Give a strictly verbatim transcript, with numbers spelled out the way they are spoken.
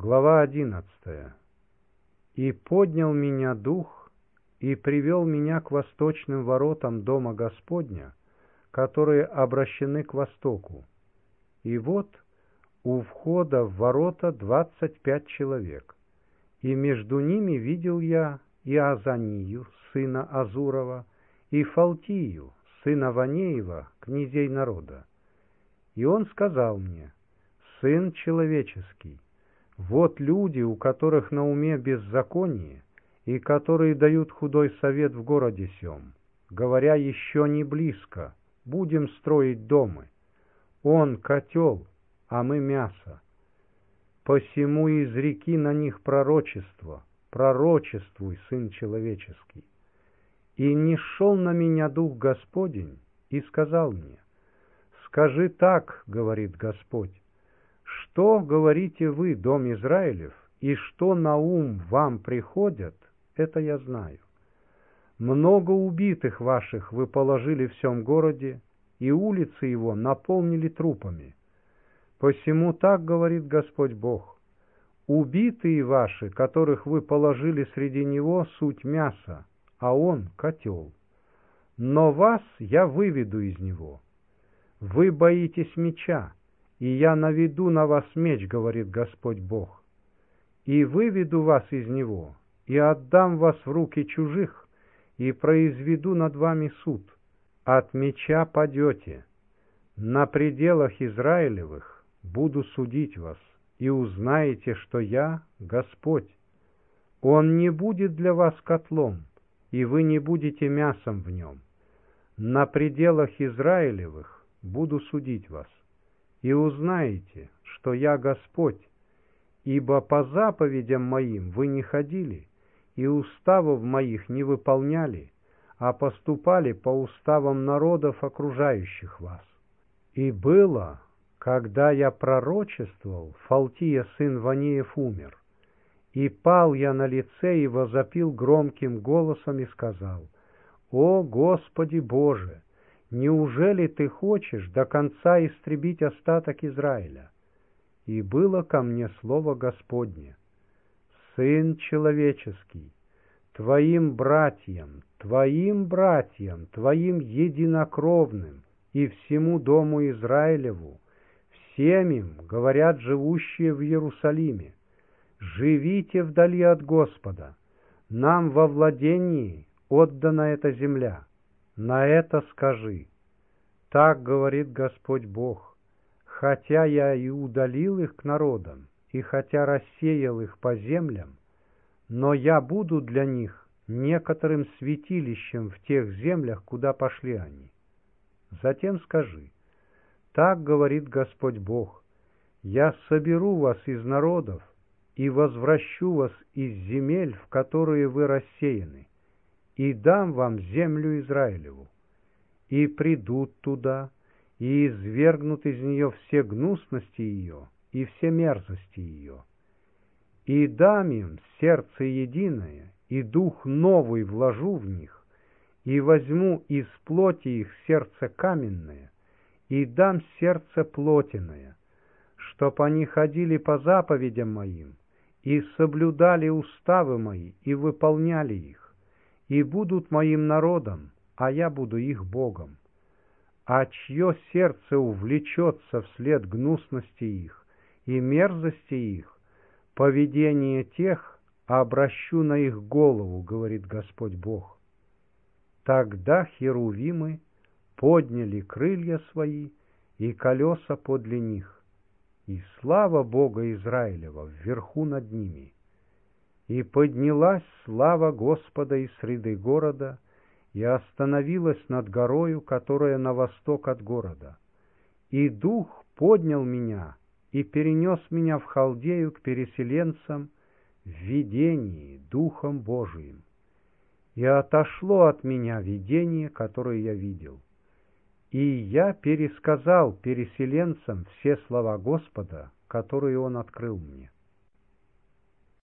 Глава одиннадцатая. «И поднял меня Дух, и привел меня к восточным воротам Дома Господня, которые обращены к востоку. И вот у входа в ворота двадцать пять человек, и между ними видел я и Азанию, сына Азурова, и Фалтию, сына Ванеева, князей народа. И он сказал мне: Сын человеческий, вот люди, у которых на уме беззаконие, и которые дают худой совет в городе сем, говоря: еще не близко, будем строить дома. Он котел, а мы мясо. Посему изреки на них пророчество, пророчествуй, Сын человеческий. И нишел на меня Дух Господень и сказал мне: скажи так, говорит Господь, что говорите вы, дом Израилев, и что на ум вам приходят, это я знаю. Много убитых ваших вы положили в сем городе, и улицы его наполнили трупами. Посему так говорит Господь Бог: убитые ваши, которых вы положили среди него, суть мясо, а он котел. Но вас я выведу из него. Вы боитесь меча, и я наведу на вас меч, говорит Господь Бог. И выведу вас из него, и отдам вас в руки чужих, и произведу над вами суд. От меча падете. На пределах Израилевых буду судить вас, и узнаете, что я Господь. Он не будет для вас котлом, и вы не будете мясом в нем. На пределах Израилевых буду судить вас, и узнаете, что я Господь, ибо по заповедям моим вы не ходили, и уставов моих не выполняли, а поступали по уставам народов, окружающих вас. И было, когда я пророчествовал, Фалтия, сын Ванеев, умер. И пал я на лице и возопил громким голосом и сказал: «О Господи Боже! Неужели ты хочешь до конца истребить остаток Израиля?» И было ко мне слово Господне: «Сын человеческий, твоим братьям, твоим братьям, твоим единокровным и всему дому Израилеву, всем им говорят живущие в Иерусалиме: живите вдали от Господа, нам во владении отдана эта земля. На это скажи: так говорит Господь Бог, хотя я и удалил их к народам, и хотя рассеял их по землям, но я буду для них некоторым святилищем в тех землях, куда пошли они. Затем скажи: так говорит Господь Бог, я соберу вас из народов и возвращу вас из земель, в которые вы рассеяны, и дам вам землю Израилеву. И придут туда, и извергнут из нее все гнусности ее и все мерзости ее. И дам им сердце единое, и дух новый вложу в них, и возьму из плоти их сердце каменное, и дам сердце плотяное, чтоб они ходили по заповедям моим, и соблюдали уставы мои, и выполняли их, и будут моим народом, а я буду их Богом. А чье сердце увлечется вслед гнусности их и мерзости их, поведение тех обращу на их голову, говорит Господь Бог. Тогда херувимы подняли крылья свои и колеса подле них, и слава Бога Израилева вверху над ними. И поднялась слава Господа из среды города, и остановилась над горою, которая на восток от города. И Дух поднял меня и перенес меня в Халдею к переселенцам в видении Духом Божиим. И отошло от меня видение, которое я видел. И я пересказал переселенцам все слова Господа, которые Он открыл мне.